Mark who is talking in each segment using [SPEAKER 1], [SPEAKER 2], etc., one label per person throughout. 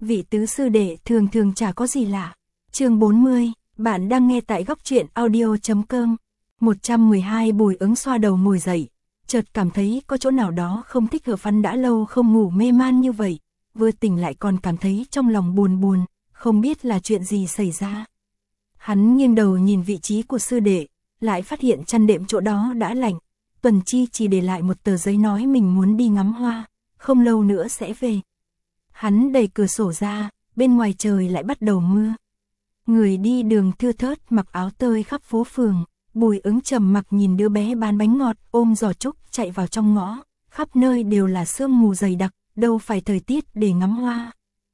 [SPEAKER 1] vị tứ sư đệ thường thường chả có gì lạ. Chương 40, bạn đang nghe tại góc truyện audio.com. 112 Bùi Ứng xoa đầu ngồi dậy, chợt cảm thấy có chỗ nào đó không thích hợp, hắn đã lâu không ngủ mê man như vậy, vừa tỉnh lại còn cảm thấy trong lòng buồn buồn, không biết là chuyện gì xảy ra. Hắn nghiêng đầu nhìn vị trí của sư đệ, lại phát hiện chăn đệm chỗ đó đã lạnh. Tuần Chi chỉ để lại một tờ giấy nói mình muốn đi ngắm hoa, không lâu nữa sẽ về. Hắn đẩy cửa sổ ra, bên ngoài trời lại bắt đầu mưa. Người đi đường thưa thớt mặc áo tơi khắp phố phường. Bùi Ứng trầm mặc nhìn đứa bé bán bánh ngọt ôm giỏ trúc chạy vào trong ngõ, khắp nơi đều là sương mù dày đặc, đâu phải thời tiết để ngắm hoa.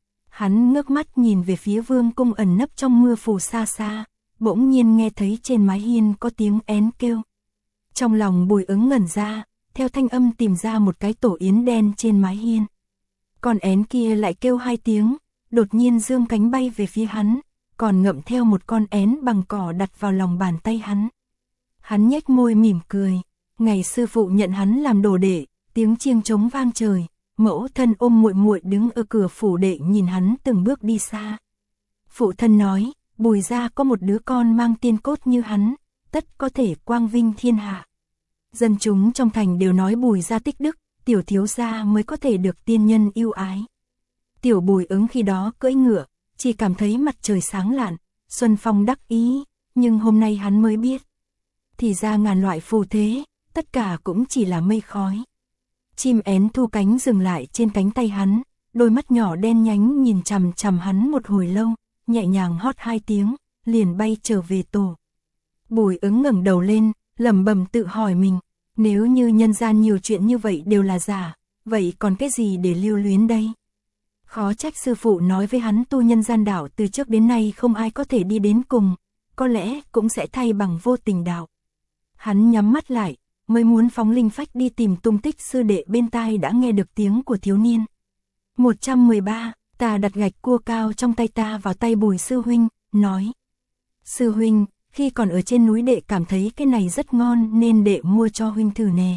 [SPEAKER 1] Hắn ngước mắt nhìn về phía vương cung ẩn nấp trong mưa phùn xa xa, bỗng nhiên nghe thấy trên mái hiên có tiếng én kêu. Trong lòng Bùi Ứng ngẩn ra, theo thanh âm tìm ra một cái tổ yến đen trên mái hiên. Con én kia lại kêu 2 tiếng, đột nhiên dương cánh bay về phía hắn, còn ngậm theo một con én bằng cỏ đặt vào lòng bàn tay hắn. Hắn nhếch môi mỉm cười, ngày sư phụ nhận hắn làm đồ đệ, tiếng chiêng trống vang trời, mẫu thân ôm muội muội đứng ở cửa phủ đệ nhìn hắn từng bước đi xa. Phụ thân nói, Bùi gia có một đứa con mang tiên cốt như hắn, tất có thể quang vinh thiên hạ. Dân chúng trong thành đều nói Bùi gia tích đức, tiểu thiếu gia mới có thể được tiên nhân yêu ái. Tiểu Bùi Ứng khi đó cưỡi ngựa, chỉ cảm thấy mặt trời sáng lạn, xuân phong đắc ý, nhưng hôm nay hắn mới biết. Thì ra ngàn loại phù thế, tất cả cũng chỉ là mây khói. Chim én thu cánh dừng lại trên cánh tay hắn, đôi mắt nhỏ đen nhánh nhìn chằm chằm hắn một hồi lâu, nhẹ nhàng hót 2 tiếng, liền bay trở về tổ. Bùi Ứng ngẩng đầu lên, lẩm bẩm tự hỏi mình, nếu như nhân gian nhiều chuyện như vậy đều là giả, vậy còn cái gì để lưu luyến đây? Khó trách sư phụ nói với hắn tu nhân gian đạo từ trước đến nay không ai có thể đi đến cùng, có lẽ cũng sẽ thay bằng vô tình đạo. Hắn nhắm mắt lại, mới muốn phóng linh phách đi tìm tung tích sư đệ, bên tai đã nghe được tiếng của thiếu niên. 113, ta đặt gạch cua cao trong tay ta vào tay Bùi sư huynh, nói. Sư huynh, khi còn ở trên núi đệ cảm thấy cái này rất ngon nên đệ mua cho huynh thử nè.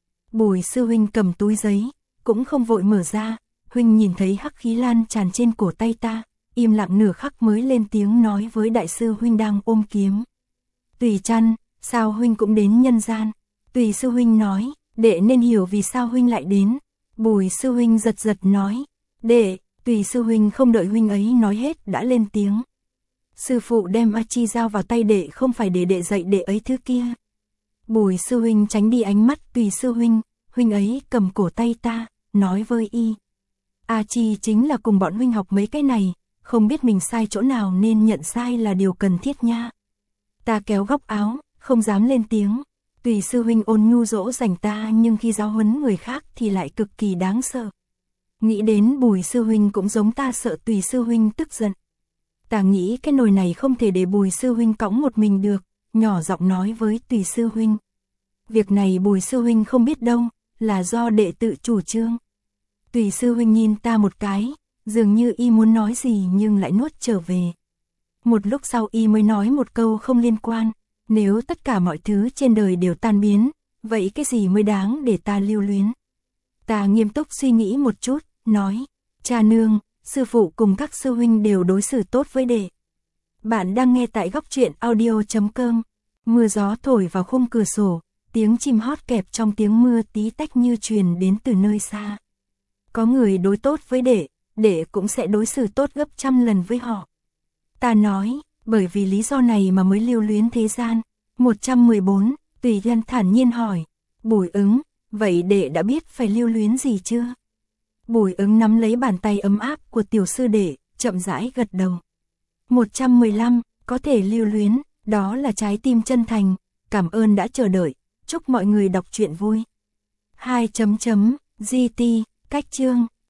[SPEAKER 1] Bùi sư huynh cầm túi giấy, cũng không vội mở ra, huynh nhìn thấy hắc khí lan tràn trên cổ tay ta, im lặng nửa khắc mới lên tiếng nói với đại sư huynh đang ôm kiếm. Tùy Trăn, sao huynh cũng đến nhân gian? Tùy sư huynh nói, đệ nên hiểu vì sao huynh lại đến. Bùi sư huynh giật giật nói, đệ. Tùy sư huynh không đợi huynh ấy nói hết đã lên tiếng. Sư phụ đem A Chi giao vào tay đệ không phải để đệ dạy đệ ấy thứ kia. Bùi sư huynh tránh đi ánh mắt Tùy sư huynh, huynh ấy cầm cổ tay ta, nói với y. A Chi chính là cùng bọn huynh học mấy cái này, không biết mình sai chỗ nào nên nhận sai là điều cần thiết nha. Ta kéo góc áo, không dám lên tiếng. Tùy sư huynh ôn nhu dỗ dành ta nhưng khi giáo huấn người khác thì lại cực kỳ đáng sợ. Nghĩ đến Bùi sư huynh cũng giống ta, sợ Tùy sư huynh tức giận. Ta nghĩ cái nồi này không thể để Bùi sư huynh cõng một mình được, nhỏ giọng nói với Tùy sư huynh. Việc này Bùi sư huynh không biết đâu, là do đệ tự chủ trương. Tùy sư huynh nhìn ta một cái, dường như y muốn nói gì nhưng lại nuốt trở về. Một lúc sau y mới nói một câu không liên quan, nếu tất cả mọi thứ trên đời đều tan biến, vậy cái gì mới đáng để ta lưu luyến? Ta nghiêm túc suy nghĩ một chút, nói, cha nương, sư phụ cùng các sư huynh đều đối xử tốt với đệ. Bạn đang nghe tại góc truyện audio.com. Mưa gió thổi vào khung cửa sổ, tiếng chim hót kẹp trong tiếng mưa tí tách như truyền đến từ nơi xa. Có người đối tốt với đệ cũng sẽ đối xử tốt gấp trăm lần với họ. Ta nói, bởi vì lý do này mà mới lưu luyến thế gian. 114, Tùy Trăn thản nhiên hỏi, Bùi Ứng, vậy đệ đã biết phải lưu luyến gì chưa? Bùi Ứng nắm lấy bàn tay ấm áp của tiểu sư đệ, chậm rãi gật đầu. 115, có thể lưu luyến, đó là trái tim chân thành, cảm ơn đã chờ đợi, chúc mọi người đọc truyện vui. 2.GT, cách chương